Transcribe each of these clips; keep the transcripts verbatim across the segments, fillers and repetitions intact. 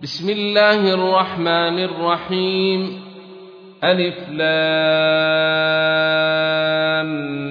بسم الله الرحمن الرحيم. ألف لام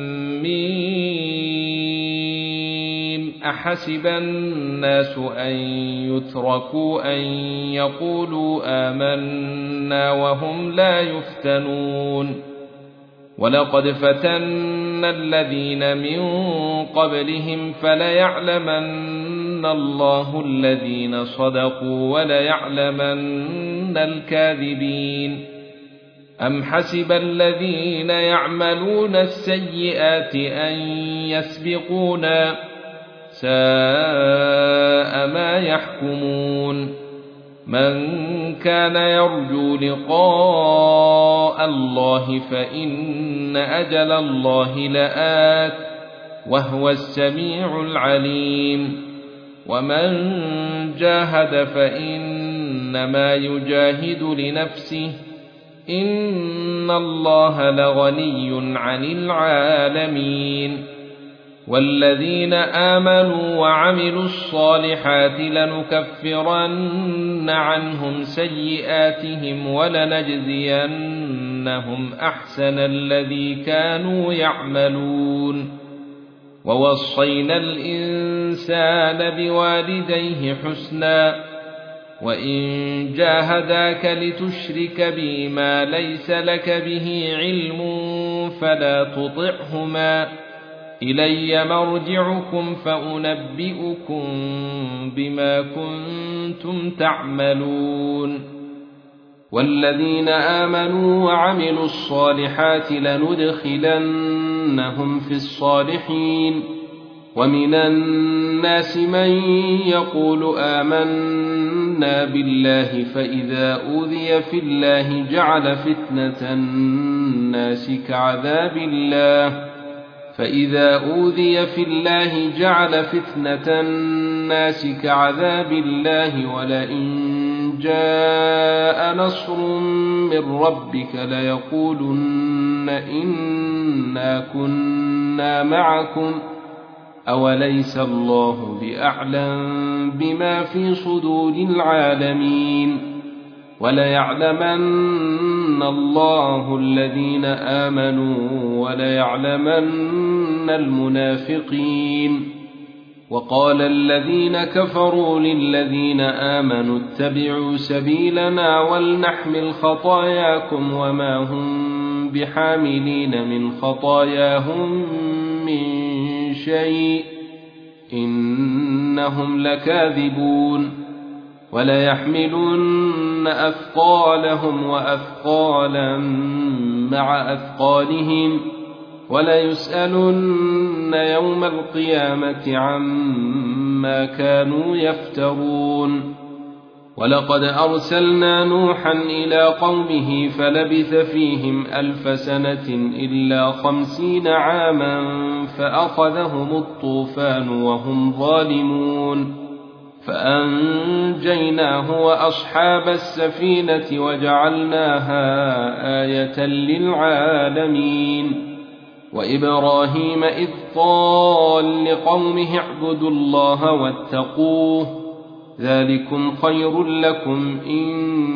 ميم. أحسب الناس أن يتركوا أن يقولوا آمنا وهم لا يفتنون. ولقد فتنا الذين من قبلهم فليعلمن الله الذين صدقوا وليعلمن الكاذبين. أم حسب الذين يعملون السيئات أن يسبقونا ساء ما يحكمون. من كان يرجو لقاء الله فإن أجل الله لآت وهو السميع العليم. ومن جاهد فإنما يجاهد لنفسه إن الله لغني عن العالمين. والذين آمنوا وعملوا الصالحات لنكفرن عنهم سيئاتهم ولنجزينهم أحسن الذي كانوا يعملون. ووصينا الإنسان بوالديه حسنا وإن جاهداك لتشرك بي ما ليس لك به علم فلا تطعهما إلي مرجعكم فأنبئكم بما كنتم تعملون. والذين آمنوا وعملوا الصالحات لندخلنهم في الصالحين. ومن الناس من يقول آمنا بالله فإذا أوذي في الله جعل فتنة الناس كعذاب الله فإذا أوذي في الله جعل فتنة الناس كعذاب الله ولئن جاء نصر من ربك ليقولن إنا كنا معكم أوليس الله بأعلم بما في صدور العالمين. وليعلمن الله الذين آمنوا وليعلمن المنافقين. وقال الذين كفروا للذين آمنوا اتبعوا سبيلنا ولنحمل خطاياكم وما هم بحاملين من خطاياهم من شيء إنهم لكاذبون. وليحملن أثقالهم وأثقالا مع أثقالهم وليسألن يوم القيامة عما كانوا يفترون. ولقد أرسلنا نوحا إلى قومه فلبث فيهم ألف سنة إلا خمسين عاما فأخذهم الطوفان وهم ظالمون فأنجيناه وأصحاب السفينة وجعلناها آية للعالمين. وإبراهيم إذ قال لقومه اعبدوا الله واتقوه ذلكم خير لكم إن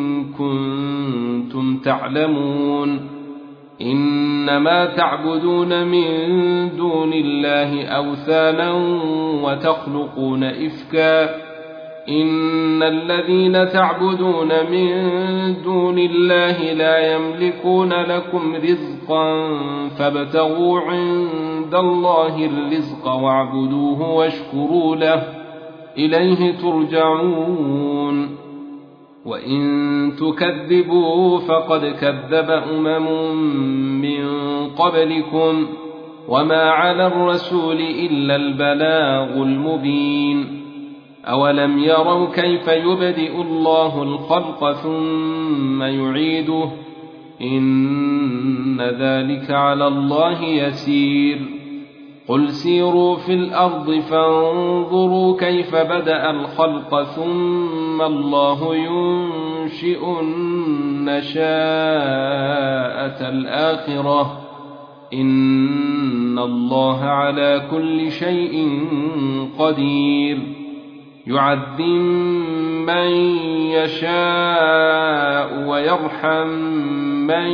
كنتم تعلمون. إنما تعبدون من دون الله أوثانا وتخلقون إفكا إن الذين تعبدون من دون الله لا يملكون لكم رزقا فابتغوا عند الله الرزق واعبدوه واشكروا له إليه ترجعون. وإن تكذبوا فقد كذب أمم من قبلكم وما على الرسول إلا البلاغ المبين. أولم يروا كيف يبدئ الله الخلق ثم يعيده إن ذلك على الله يسير. قل سيروا في الأرض فانظروا كيف بدأ الخلق ثم الله ينشئ النشاءة الآخرة إن الله على كل شيء قدير. يعذب من يشاء ويرحم من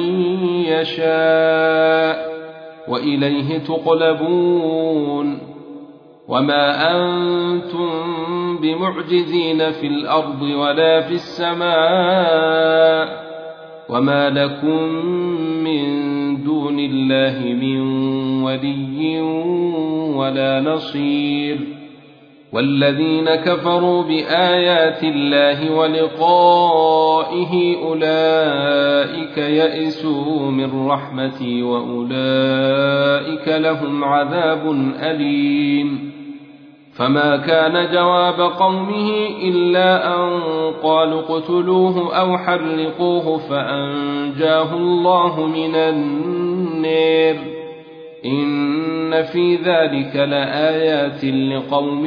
يشاء وإليه تقلبون وما أنتم بمعجزين في الأرض ولا في السماء وما لكم من دون الله من ولي ولا نصير والذين كفروا بآيات الله ولقائه أولئك يئسوا من رحمتي وأولئك لهم عذاب أليم فما كان جواب قومه إلا أن قالوا اقتلوه أو حرقوه فأنجاه الله من النار إن في ذلك لآيات لقوم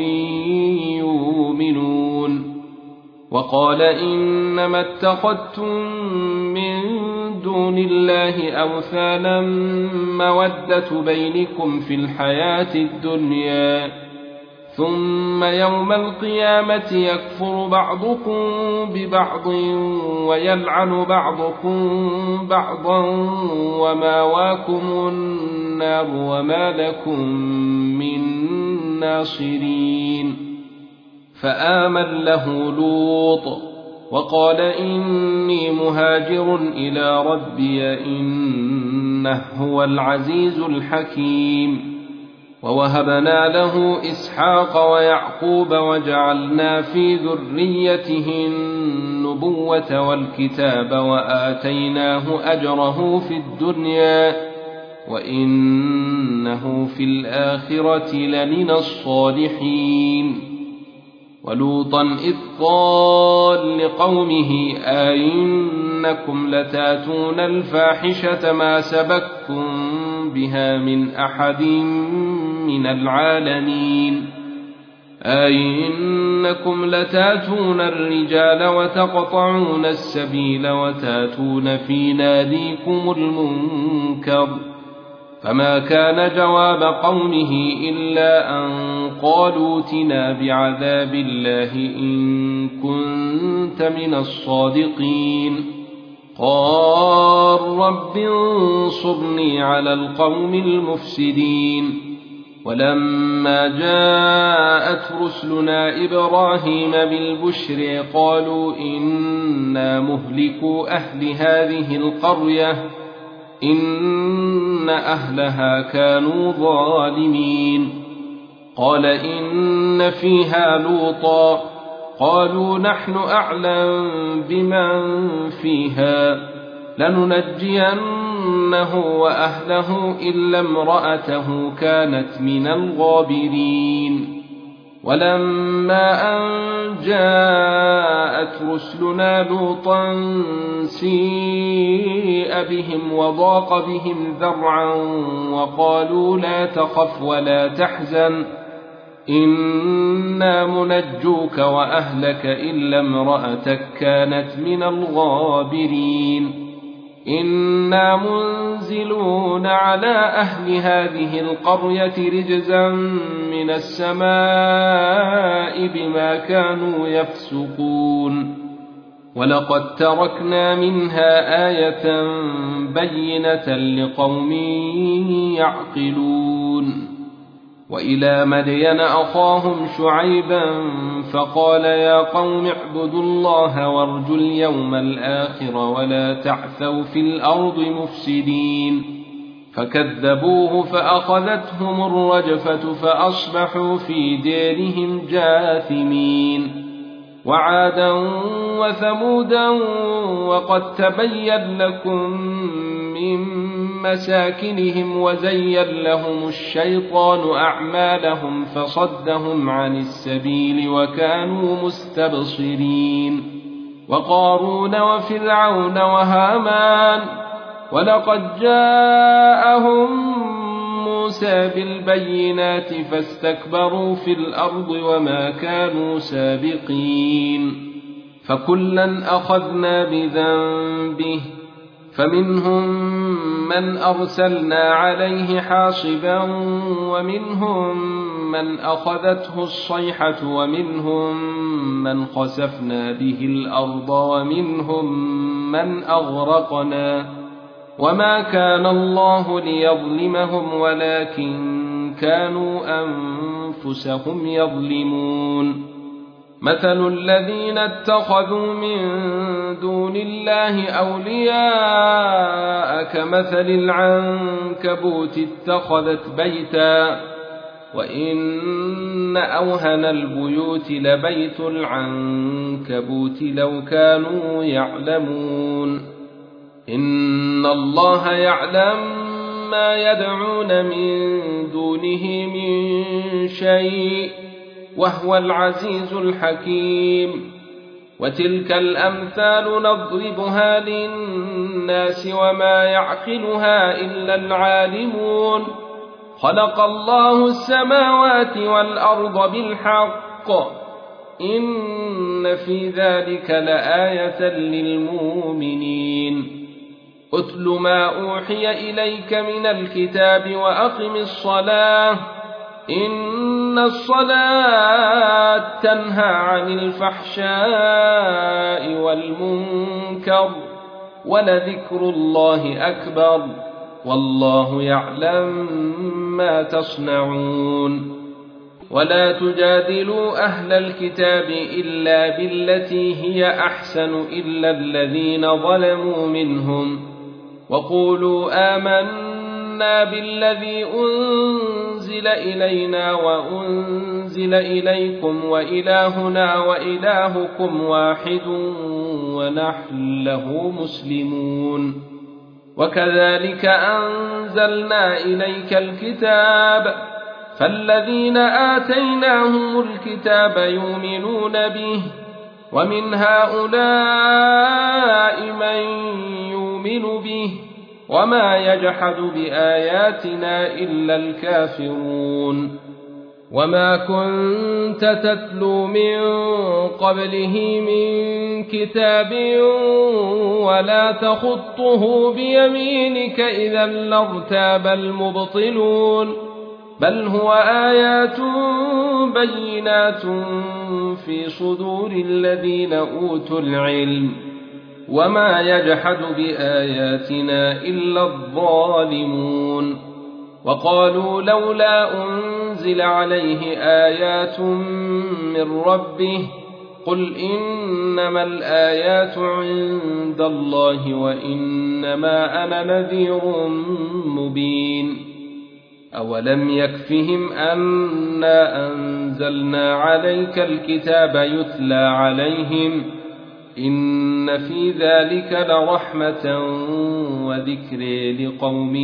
يؤمنون وقال إنما اتخذتم من دون الله أوثانا مودة بينكم في الحياة الدنيا ثم يوم القيامة يكفر بعضكم ببعض ويلعن بعضكم بعضا وماواكم النار وما لكم من ناصرين فآمن له لوط وقال إني مهاجر إلى ربي إنه هو العزيز الحكيم ووهبنا له إسحاق ويعقوب وجعلنا في ذريته النبوة والكتاب وآتيناه أجره في الدنيا وإنه في الآخرة لمن الصالحين ولوطا إذ قال لقومه أئنكم لتاتون الفاحشة ما سبقكم بها من أحد من العالمين أئنكم لتاتون الرجال وتقطعون السبيل وتاتون في ناديكم المنكر فما كان جواب قومه إلا أن قالوا ائتنا بعذاب الله إن كنت من الصادقين قال رب انصرني على القوم المفسدين ولما جاءت رسلنا إبراهيم بالبشر قالوا إنا مهلكو أهل هذه القرية إن أهلها كانوا ظالمين قال إن فيها لوطا قالوا نحن أعلم بمن فيها لننجينه وأهله إلا امرأته كانت من الغابرين ولما أن جاءت رسلنا لوطا سيء بهم وضاق بهم ذرعا وقالوا لا تخف ولا تحزن إنا منجوك وأهلك إلا امرأتك كانت من الغابرين إنا منزلون على أهل هذه القرية رجزا من السماء بما كانوا يفسقون ولقد تركنا منها آية بينة لقوم يعقلون وإلى مدين أخاهم شعيبا فقال يا قوم اعبدوا الله وارجوا اليوم الآخر ولا تعثوا في الأرض مفسدين فكذبوه فأخذتهم الرجفة فأصبحوا في ديرهم جاثمين وعادا وثمودا وقد تبين لكم من مساكنهم وزين لهم الشيطان أعمالهم فصدهم عن السبيل وكانوا مستبصرين وقارون وفرعون وهامان ولقد جاءهم موسى بالبينات فاستكبروا في الأرض وما كانوا سابقين فكلا أخذنا بذنبه فمنهم من أرسلنا عليه حاصبا ومنهم من أخذته الصيحة ومنهم من خسفنا به الأرض ومنهم من أغرقنا وما كان الله ليظلمهم ولكن كانوا أنفسهم يظلمون مثل الذين اتخذوا من دون الله أولياء كمثل العنكبوت اتخذت بيتا وإن أوهن البيوت لبيت العنكبوت لو كانوا يعلمون إن الله يعلم ما يدعون من دونه من شيء وهو العزيز الحكيم وتلك الأمثال نضربها للناس وما يعقلها إلا العالمون خلق الله السماوات والأرض بالحق إن في ذلك لآية للمؤمنين أتل ما أوحي إليك من الكتاب وأقم الصلاة إن الصلاة تنهى عن الفحشاء والمنكر ولذكر الله أكبر والله يعلم ما تصنعون ولا تجادلوا أهل الكتاب إلا بالتي هي أحسن إلا الذين ظلموا منهم وقولوا آمنا بالذي أنزل إلينا وأنزل إليكم وإلهنا وإلهكم واحد ونحن له مسلمون وكذلك أنزلنا إليك الكتاب فالذين آتيناهم الكتاب يؤمنون به ومن هؤلاء من يؤمن به وما يجحد بآياتنا إلا الكافرون وما كنت تتلو من قبله من كتاب ولا تخطه بيمينك إذا لارتاب المبطلون بل هو آيات بينات في صدور الذين أوتوا العلم وما يجحد بآياتنا إلا الظالمون وقالوا لولا أنزل عليه آيات من ربه قل إنما الآيات عند الله وإنما أنا نذير مبين أولم يكفهم أنا أنزلنا عليك الكتاب يتلى عليهم إن في ذلك لرحمة وذكر لقوم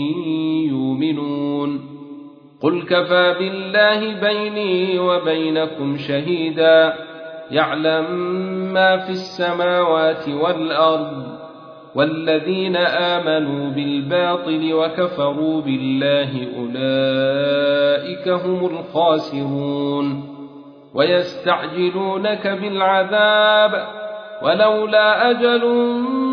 يؤمنون قل كفى بالله بيني وبينكم شهيدا يعلم ما في السماوات والأرض والذين آمنوا بالباطل وكفروا بالله أولئك هم الخاسرون ويستعجلونك بالعذاب ولولا أجل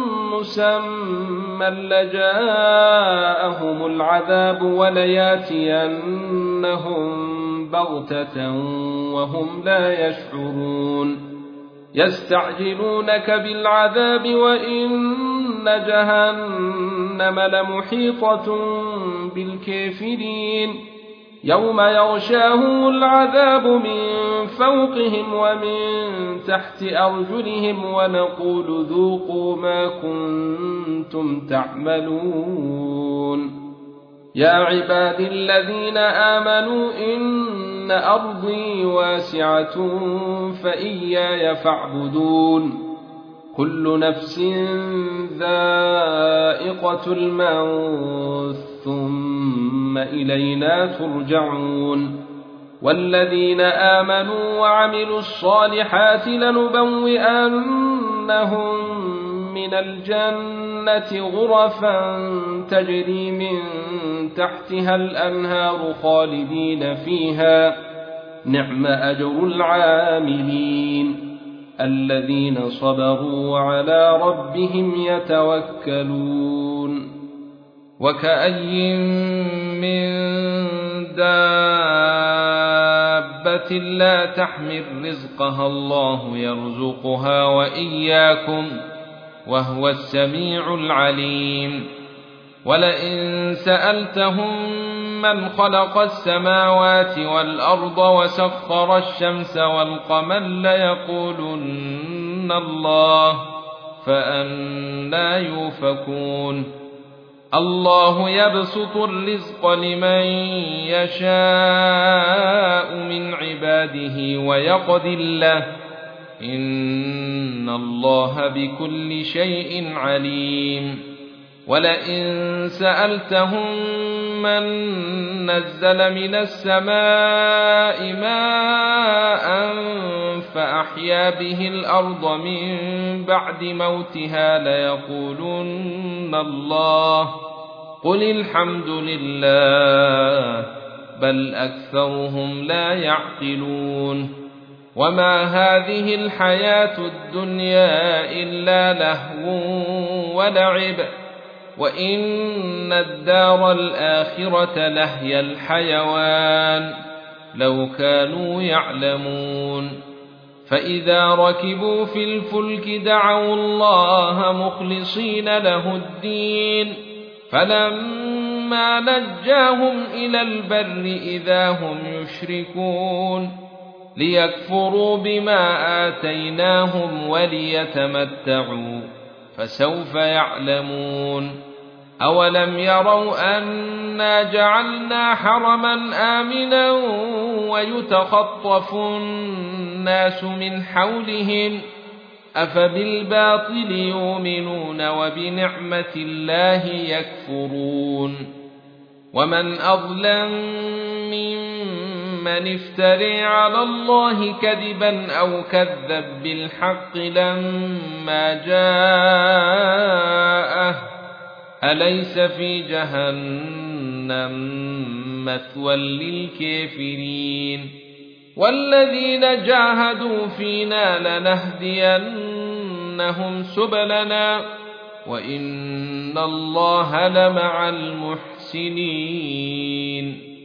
مسمى لجاءهم العذاب ولياتينهم بغتة وهم لا يشعرون يستعجلونك بالعذاب وإن جهنم لمحيطة بالكافرين يوم يغشاهم العذاب من فوقهم ومن تحت أرجلهم ونقول ذوقوا ما كنتم تعملون يا عباد الذين آمنوا إن أرضي واسعة فإياي فاعبدون كل نفس ذائقة الموت ثم إلينا ترجعون والذين آمنوا وعملوا الصالحات لنبوئنهم من الجنة غرفا تجري من تحتها الأنهار خالدين فيها نعم أجر العاملين الذين صبروا وعلى ربهم يتوكلون وكأي من دابة دابة لا تحمل رزقها الله يرزقها وإياكم وهو السميع العليم ولئن سألتهم من خلق السماوات والأرض وسخر الشمس والقمر ليقولن الله فأنى يؤفكون الله يبسط الرزق لمن يشاء من عباده ويقدر له إن الله بكل شيء عليم ولئن سألتهم من نزل من السماء ماء فأحيا به الأرض من بعد موتها ليقولن الله قل الحمد لله بل أكثرهم لا يعقلون وما هذه الحياة الدنيا إلا لهو ولعب وإن الدار الآخرة لهي الحيوان لو كانوا يعلمون فإذا ركبوا في الفلك دعوا الله مخلصين له الدين فلما نجاهم إلى البر إذا هم يشركون ليكفروا بما آتيناهم وليتمتعوا فسوف يعلمون أولم يروا أنا جعلنا حرما آمنا ويتخطف الناس من حولهم أفبالباطل يؤمنون وبنعمة الله يكفرون ومن أظلم ممن افترى على الله كذبا أو كذب بالحق لما جاءه أليس في جهنم مثوى للكافرين والذين جاهدوا فينا لنهدينهم سبلنا وإن الله لمع المحسنين